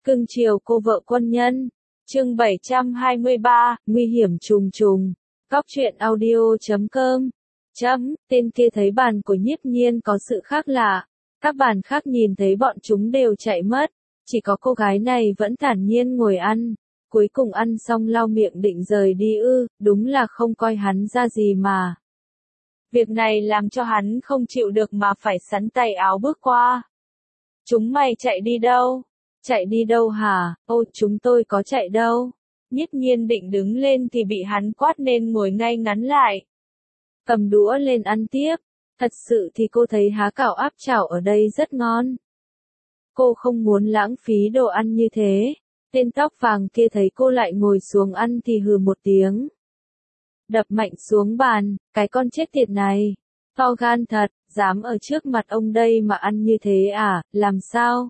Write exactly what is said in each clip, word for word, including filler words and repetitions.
Cưng chiều cô vợ quân nhân. Chương bảy trăm hai mươi ba, nguy hiểm trùng trùng. Cóc truyện audio chấm com. Chấm, tên kia thấy bàn của Nhiếp Nhiên có sự khác lạ. Các bàn khác nhìn thấy bọn chúng đều chạy mất. Chỉ có cô gái này vẫn thản nhiên ngồi ăn. Cuối cùng ăn xong lau miệng định rời đi ư, đúng là không coi hắn ra gì mà. Việc này làm cho hắn không chịu được mà phải sắn tay áo bước qua. Chúng mày chạy đi đâu? Chạy đi đâu hả? Ô, chúng tôi có chạy đâu. Nhiếp Nhiên định đứng lên thì bị hắn quát nên ngồi ngay ngắn lại. Cầm đũa lên ăn tiếp. Thật sự thì cô thấy há cảo áp chảo ở đây rất ngon. Cô không muốn lãng phí đồ ăn như thế. Tên tóc vàng kia thấy cô lại ngồi xuống ăn thì hừ một tiếng. Đập mạnh xuống bàn, cái con chết tiệt này. To gan thật, dám ở trước mặt ông đây mà ăn như thế à, làm sao?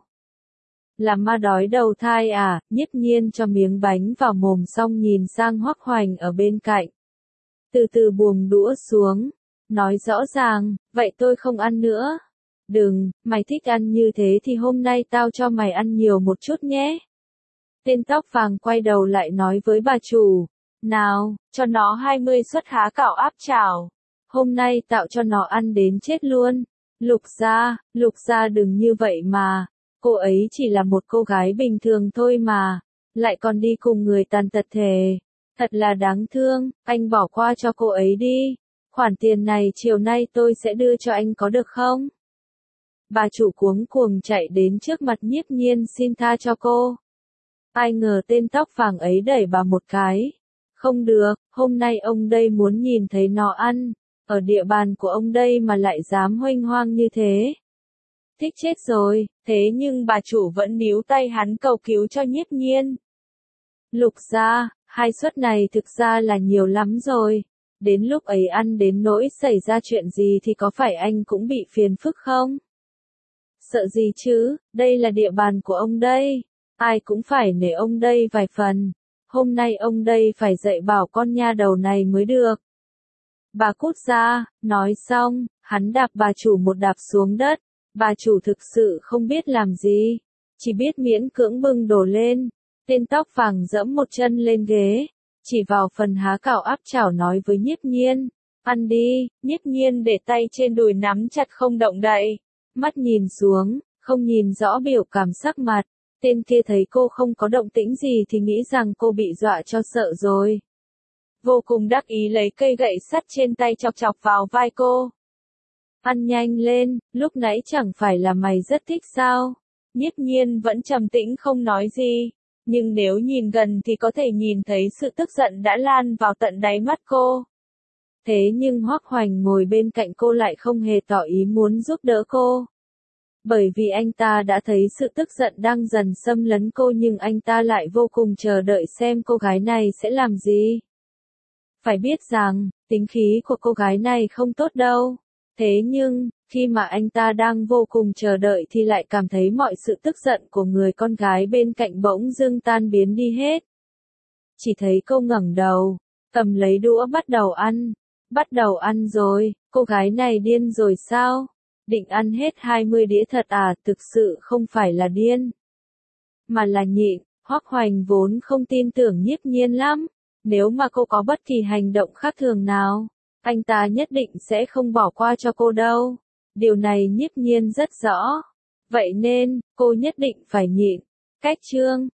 Làm ma đói đầu thai à, Nhiếp Nhiên cho miếng bánh vào mồm xong nhìn sang Hoắc Hoành ở bên cạnh. Từ từ buông đũa xuống, nói rõ ràng, vậy tôi không ăn nữa. Đừng, mày thích ăn như thế thì hôm nay tao cho mày ăn nhiều một chút nhé. Tên tóc vàng quay đầu lại nói với bà chủ, nào, cho nó hai mươi suất há cảo áp chảo. Hôm nay tạo cho nó ăn đến chết luôn. Lục gia, Lục gia đừng như vậy mà. Cô ấy chỉ là một cô gái bình thường thôi mà. Lại còn đi cùng người tàn tật thề. Thật là đáng thương, anh bỏ qua cho cô ấy đi. Khoản tiền này chiều nay tôi sẽ đưa cho anh có được không? Bà chủ cuống cuồng chạy đến trước mặt Nhiếp Nhiên xin tha cho cô. Ai ngờ tên tóc vàng ấy đẩy bà một cái. Không được, hôm nay ông đây muốn nhìn thấy nó ăn. Ở địa bàn của ông đây mà lại dám huênh hoang như thế. Thích chết rồi, thế nhưng bà chủ vẫn níu tay hắn cầu cứu cho Nhiếp Nhiên. Lục gia, hai suất này thực ra là nhiều lắm rồi. Đến lúc ấy ăn đến nỗi xảy ra chuyện gì thì có phải anh cũng bị phiền phức không? Sợ gì chứ, đây là địa bàn của ông đây. Ai cũng phải nể ông đây vài phần. Hôm nay ông đây phải dạy bảo con nha đầu này mới được. Bà cút ra, nói xong, hắn đạp bà chủ một đạp xuống đất. Bà chủ thực sự không biết làm gì, chỉ biết miễn cưỡng bưng đổ lên. Tên tóc vàng giẫm một chân lên ghế, chỉ vào phần há cảo áp chảo nói với Nhiếp Nhiên, ăn đi. Nhiếp Nhiên để tay trên đùi nắm chặt không động đậy, mắt nhìn xuống, không nhìn rõ biểu cảm sắc mặt. Tên kia thấy cô không có động tĩnh gì thì nghĩ rằng cô bị dọa cho sợ rồi. Vô cùng đắc ý lấy cây gậy sắt trên tay chọc chọc vào vai cô. Ăn nhanh lên, lúc nãy chẳng phải là mày rất thích sao? Nhiếp Nhiên vẫn trầm tĩnh không nói gì, nhưng nếu nhìn gần thì có thể nhìn thấy sự tức giận đã lan vào tận đáy mắt cô. Thế nhưng Hoắc Hoành ngồi bên cạnh cô lại không hề tỏ ý muốn giúp đỡ cô. Bởi vì anh ta đã thấy sự tức giận đang dần xâm lấn cô nhưng anh ta lại vô cùng chờ đợi xem cô gái này sẽ làm gì. Phải biết rằng, tính khí của cô gái này không tốt đâu. Thế nhưng, khi mà anh ta đang vô cùng chờ đợi thì lại cảm thấy mọi sự tức giận của người con gái bên cạnh bỗng dưng tan biến đi hết. Chỉ thấy cô ngẩng đầu, cầm lấy đũa bắt đầu ăn. Bắt đầu ăn rồi, cô gái này điên rồi sao? Định ăn hết hai mươi đĩa thật à? Thực sự không phải là điên, mà là nhịn. Hoắc Hoành vốn không tin tưởng Nhiếp Nhiên lắm. Nếu mà cô có bất kỳ hành động khác thường nào, anh ta nhất định sẽ không bỏ qua cho cô đâu. Điều này Nhiếp Nhiên rất rõ. Vậy nên, cô nhất định phải nhịn. Cách chương